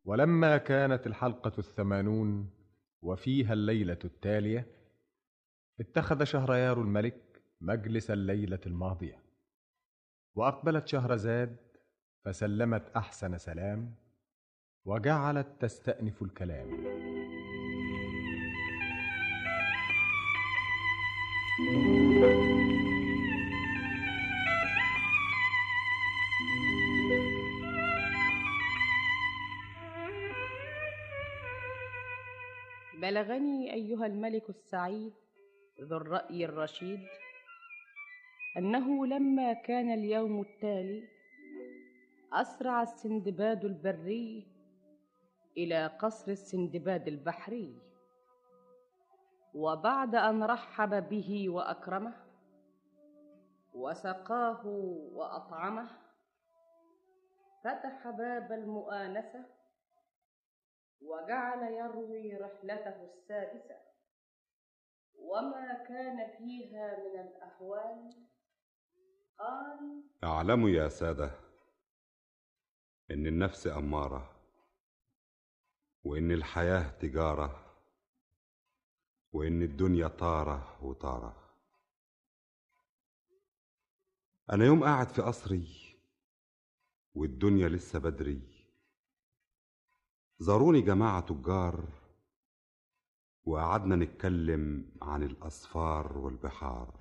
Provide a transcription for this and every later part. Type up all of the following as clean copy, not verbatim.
ولما كانت الحلقة 80 وفيها الليلة التالية، اتخذ شهريار الملك مجلس الليلة الماضية، وأقبلت شهرزاد فسلمت أحسن سلام، وجعلت تستأنف الكلام. بلغني أيها الملك السعيد ذو الرأي الرشيد أنه لما كان اليوم التالي أسرع السندباد البري إلى قصر السندباد البحري، وبعد أن رحب به وأكرمه وسقاه وأطعمه فتح باب المؤانسة وجعل يروي رحلته السادسة وما كان فيها من الأحوال. قال: اعلموا يا سادة إن النفس أمارة، وإن الحياة تجارة، وإن الدنيا طارة وطارة. أنا يوم قاعد في قصري والدنيا لسه بدري، زاروني جماعة تجار وقعدنا نتكلم عن الأسفار والبحار.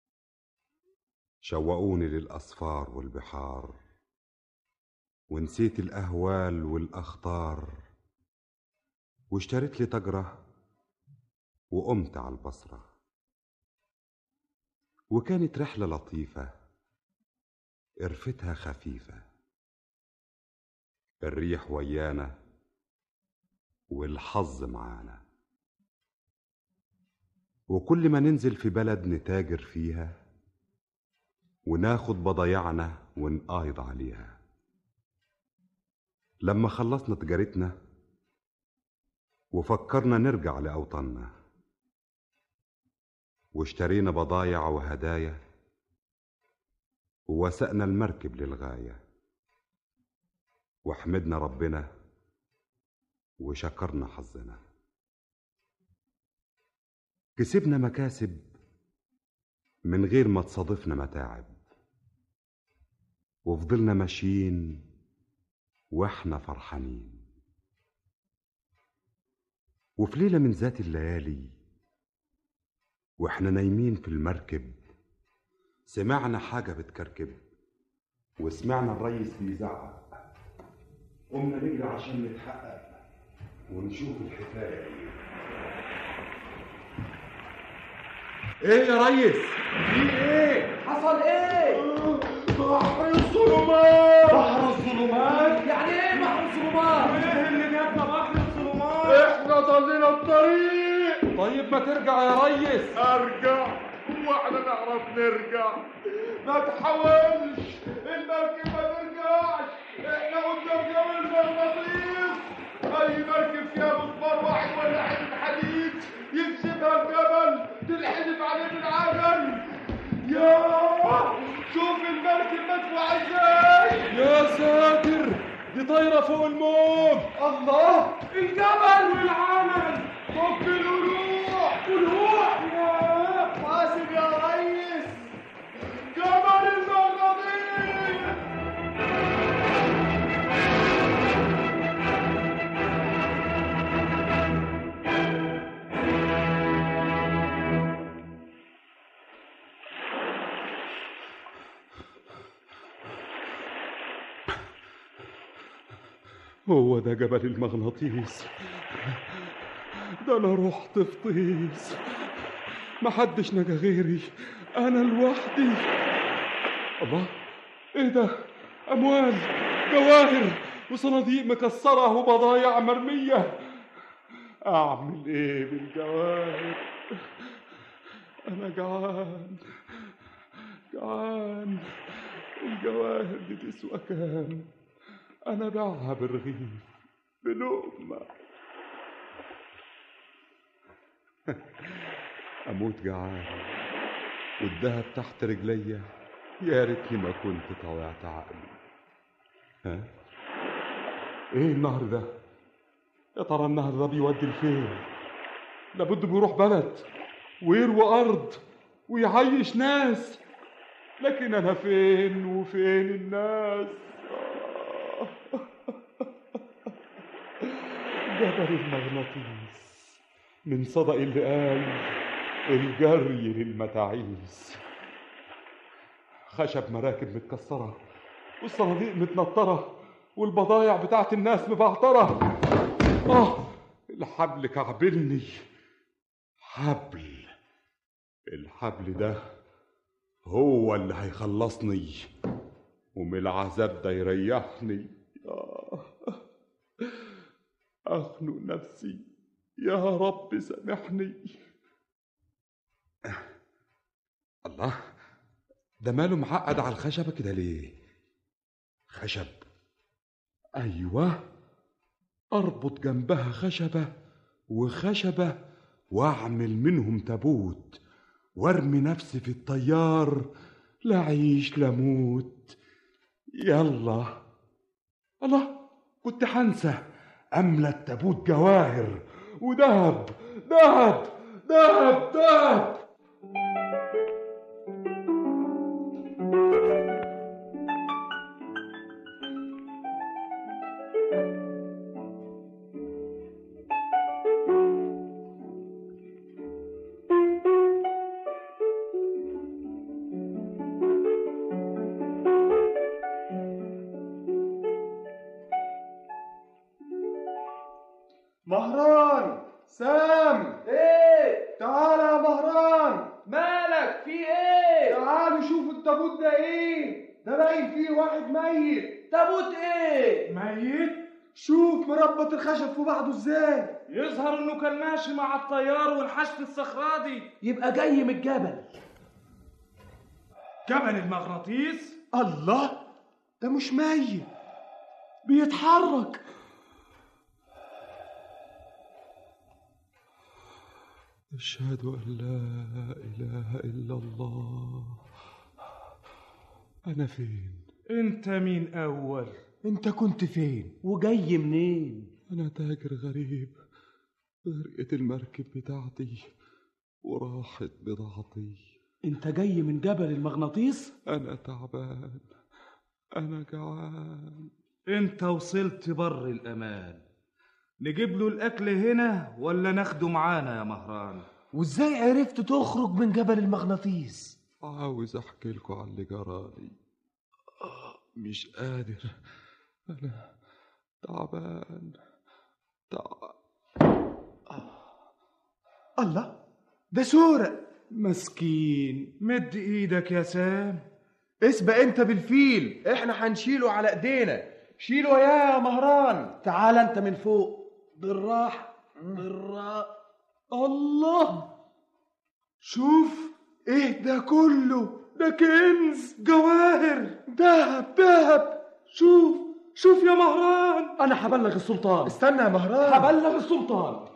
شوقوني للأسفار والبحار ونسيت الأهوال والأخطار، واشتريت لي تجرة وقمت على البصرة. وكانت رحلة لطيفة قرفتها خفيفة، الريح ويانا والحظ معانا، وكل ما ننزل في بلد نتاجر فيها وناخد بضايعنا ونقايض عليها. لما خلصنا تجارتنا وفكرنا نرجع لأوطاننا، واشترينا بضايع وهدايا ووثقنا المركب للغاية، وحمدنا ربنا وشكرنا حظنا. كسبنا مكاسب من غير ما تصادفنا متاعب، وفضلنا ماشيين واحنا فرحانين. وفي ليلة من ذات الليالي واحنا نايمين في المركب، سمعنا حاجة بتكركب، وسمعنا الريس بيزعق. قمنا نجري عشان نتحقق ونشوف الحكاية ايه يا ريس؟ في ايه؟ حصل ايه؟ بحر الظلمات. بحر الظلمات؟ يعني ايه بحر الظلمات؟ ايه اللي جابنا بحر الظلمات؟ احنا ضلينا الطريق. طيب ما ترجع يا ريس. ارجع؟ واحنا نعرف نرجع؟ ما تحاولش، المركب ما ترجعش، احنا قدام جبل المغناطيس. اي مركب فيها مسمار واحد ولا حته حديد يكسبها الجبل تنحدف عليه بالعجل. ياه، شوف المركب مدفوعه ازاي. يا ساتر، دي طايره فوق الموج. الله، الجبل والعمل. فك القلوع قلوع. ياه حاسب يا ريس، جبل المغناطيس. هو ده جبل المغناطيس؟ ده انا رحت في طيس، محدش نجا غيري، انا لوحدي. الله، ايه ده؟ اموال، جواهر وصناديق مكسره وبضايع مرميه. اعمل ايه بالجواهر؟ انا جعان جعان. الجواهر دي تسوى كام؟ انا باعها برغيف بلقمه. اموت جعان والدهب تحت رجليا، يا ريتني ما كنت طوعت عقلي. ها، ايه النهر ده؟ يا ترى النهر ده بيودي لفين؟ لابد بيروح بلد ويروي أرض ويعيش ناس، لكن أنا فين وفين الناس؟ جبل المغناطيس من صدق اللي قال الجري للمتاعيس. خشب مراكب متكسرة والصناديق متنطرة والبضايع بتاعت الناس مبعترة. الحبل كعبلني. الحبل ده هو اللي هيخلصني ومن العذاب ده يريحني. أخنق نفسي يا رب سامحني. الله، ده ماله معقد على الخشبة كده ليه؟ خشب، أيوة، أربط جنبها خشبة وخشبة وأعمل منهم تابوت وارمي نفسي في الطيار، لا أعيش لا أموت. يلا. الله، كنت هنسى أملى التابوت جواهر وذهب ذهب ذهب ذهب. مهران، سام، ايه؟ تعالى يا مهران. مالك؟ في ايه؟ تعالوا شوفوا التابوت ده ايه. ده باين فيه واحد ميت. تابوت ايه؟ ميت؟ شوف مربط الخشب في بعضه ازاي. يظهر انه كان ماشي مع الطيار والحشد الصخرادي. يبقى جاي من الجبل. جبل المغناطيس؟ الله، ده مش ميت، بيتحرك. أشهد أن لا إله إلا الله. أنا فين؟ انت مين اول؟ انت كنت فين وجاي منين؟ أنا تاجر غريب، غرقت المركب بتاعتي وراحت بضاعتي. انت جاي من جبل المغناطيس؟ أنا تعبان، أنا جعان. انت وصلت بر الامان. نجيب له الاكل هنا ولا ناخده معانا يا مهران؟ وازاي عرفت تخرج من جبل المغناطيس؟ عاوز أحكي لكم على اللي جرالي. مش قادر، أنا تعبان. الله، ده سورق. مسكين، مد ايدك يا سام. اسبق انت بالفيل، احنا هنشيله على ايدينا. شيله يا مهران. تعال انت من فوق، بالراحة بالراحة. الله، شوف ايه ده كله. ده كنز، جواهر، ذهب ذهب. شوف يا مهران. انا هبلغ السلطان. استنى يا مهران. هبلغ السلطان.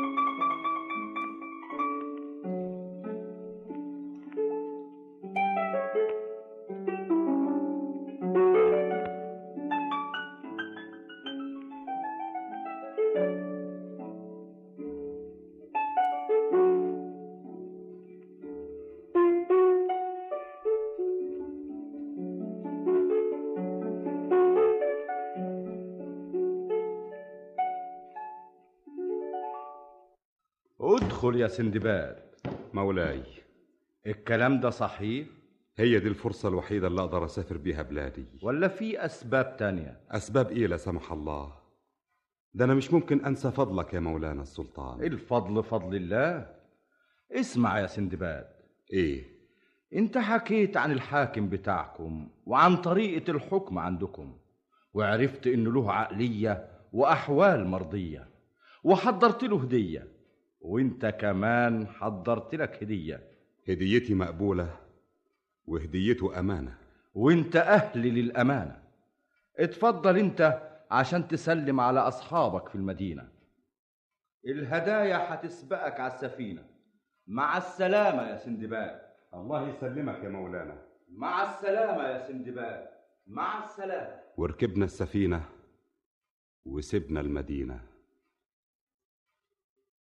ادخل يا سندباد. مولاي، الكلام ده صحيح هي دي الفرصة الوحيدة اللي أقدر أسافر بيها بلادي. ولا في أسباب تانية؟ أسباب إيه لا سمح الله؟ ده أنا مش ممكن أنسى فضلك يا مولانا السلطان. الفضل فضل الله. اسمع يا سندباد. إيه؟ انت حكيت عن الحاكم بتاعكم وعن طريقة الحكم عندكم، وعرفت انه له عقلية وأحوال مرضية، وحضرت له هدية، وانت كمان حضرت لك هدية. هديتي مقبولة وهديته أمانة، وانت أهل للأمانة. اتفضل انت عشان تسلم على أصحابك في المدينة. الهدايا هتسبقك على السفينة. مع السلامة يا سندباد. الله يسلمك يا مولانا. مع السلامة يا سندباد، مع السلامة. وركبنا السفينة وسبنا المدينة.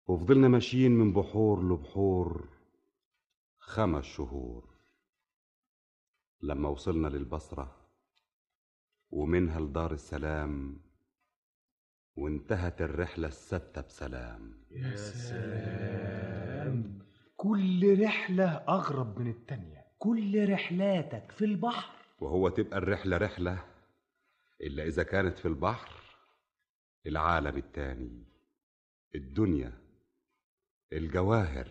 وفضلنا ماشيين من بحور لبحور 5 شهور، لما وصلنا للبصرة ومنها لدار السلام، وانتهت الرحلة الستة بسلام. يا سلام، كل رحلة أغرب من التانية، كل رحلاتك في البحر. وهو تبقى الرحلة رحلة إلا إذا كانت في البحر، العالم التاني، الدنيا، الجواهر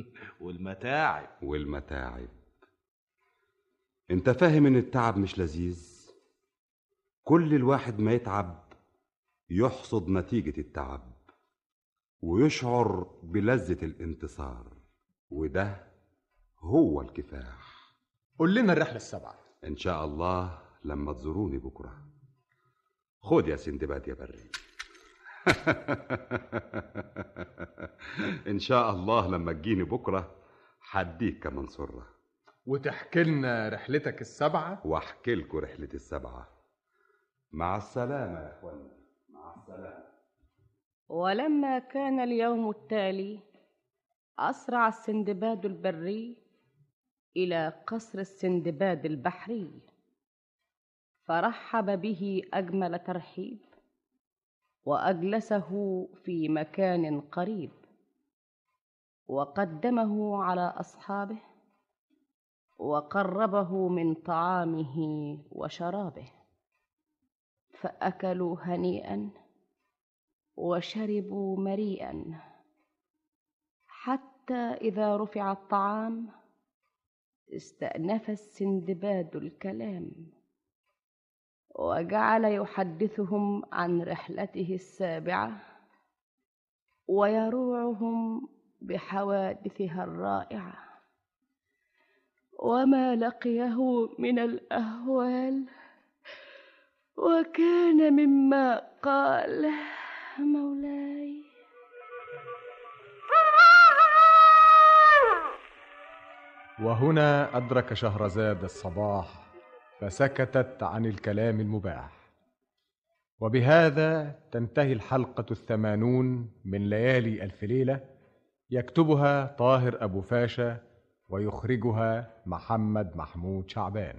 والمتاعب. انت فاهم ان التعب مش لذيذ؟ كل الواحد ما يتعب يحصد نتيجة التعب ويشعر بلذة الانتصار، وده هو الكفاح. قول لنا الرحلة السبعة. ان شاء الله لما تزوروني بكرة. خد يا سندباد يا بري. ان شاء الله لما تجيني بكرة حديك كمان سرة، وتحكي لنا رحلتك السبعة. واحكي لكم رحلة السبعة. مع السلامة يا اخوانا، مع السلامة. ولما كان اليوم التالي أسرع السندباد البري إلى قصر السندباد البحري، فرحب به أجمل ترحيب، وأجلسه في مكان قريب، وقدمه على أصحابه، وقربه من طعامه وشرابه، فأكلوا هنيئا وشربوا مريئا، حتى إذا رفع الطعام استأنف السندباد الكلام، وجعل يحدثهم عن رحلته السابعة، ويروعهم بحوادثها الرائعة وما لقيه من الأهوال. وكان مما قال مولاي: وهنا أدرك شهرزاد الصباح، فسكتت عن الكلام المباح. وبهذا تنتهي الحلقة 80 من ليالي ألف ليلة، يكتبها طاهر أبو فاشا ويخرجها محمد محمود شعبان.